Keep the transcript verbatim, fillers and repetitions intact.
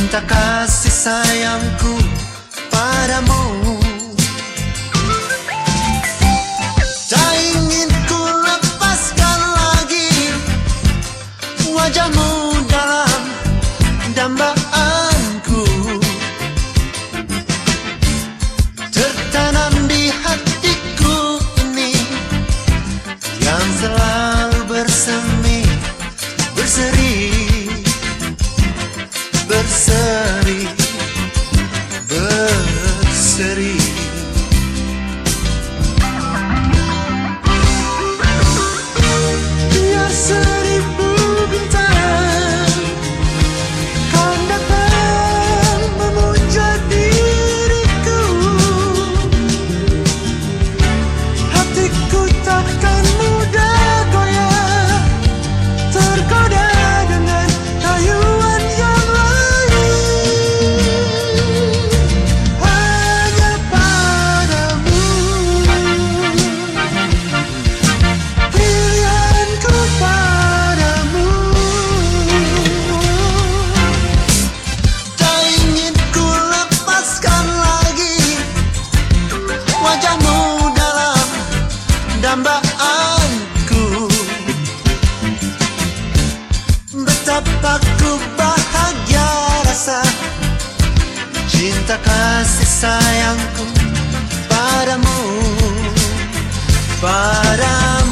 cinta kasih sayangku padamu. Tak ingin ku lepaskan lagi wajahmu dalam dambaanku. Tertanam di hatiku ini yang selalu bersemi, berseri, berseri, berseri. Biar seribu bintang kan datang memuja diriku, hatiku takkan mudah goyah tergoda dengan rayuan yang lain. Hanya padamu pilihanku, padamu. Tak ingin ku lepaskan lagi wajahmu dalam dambaanku. Betapa ku bahagia rasa cinta kasih sayangku padamu, padamu.